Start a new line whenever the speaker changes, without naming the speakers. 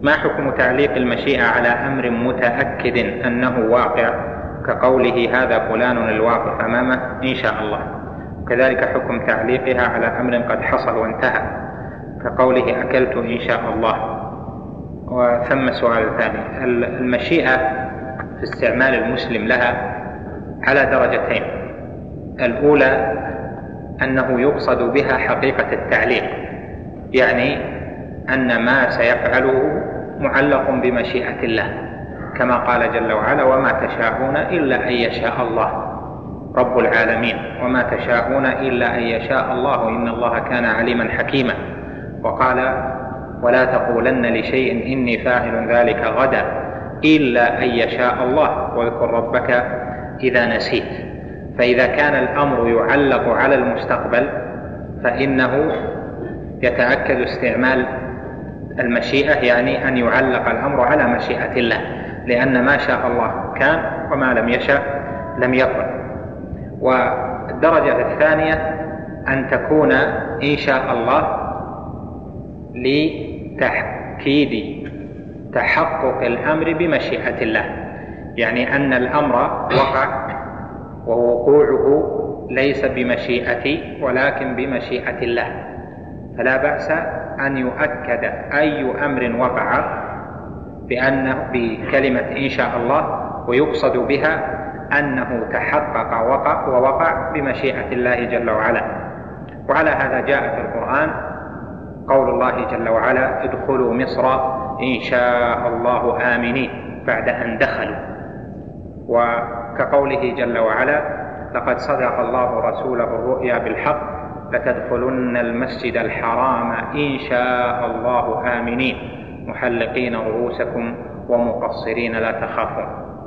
ما حكم تعليق المشيئة على أمر متأكد أنه واقع كقوله هذا فلان الواقف أمامه إن شاء الله، وكذلك حكم تعليقها على أمر قد حصل وانتهى كقوله أكلت إن شاء الله؟ وثم سؤال ثاني، المشيئة في استعمال المسلم لها على درجتين. الأولى أنه يقصد بها حقيقة التعليق، يعني أن ما سيفعله معلق بمشيئة الله، كما قال جل وعلا وما تشاءون إلا أن يشاء الله رب العالمين، وما تشاءون إلا أن يشاء الله إن الله كان عليما حكيما. وقال ولا تقولن لشيء إني فاعل ذلك غدا إلا أن يشاء الله واذكر ربك إذا نسيت. فإذا كان الأمر يعلق على المستقبل فإنه يتأكد استعمال المشيئة، يعني أن يعلق الأمر على مشيئة الله، لأن ما شاء الله كان وما لم يشاء لم يكن. والدرجة الثانية أن تكون إن شاء الله لتأكيد تحقق الأمر بمشيئة الله، يعني أن الأمر وقع ووقوعه ليس بمشيئتي ولكن بمشيئة الله، فلا بأس أن يؤكد أي أمر وقع بكلمة إن شاء الله ويقصد بها أنه تحقق ووقع بمشيئة الله جل وعلا. وعلى هذا جاء في القرآن قول الله جل وعلا ادخلوا مصر إن شاء الله آمنين بعد أن دخلوا، وكقوله جل وعلا لقد صدق الله رسوله الرؤيا بالحق لتدخلن المسجد الحرام إن شاء الله آمنين محلقين رؤوسكم ومقصرين لا تخافون.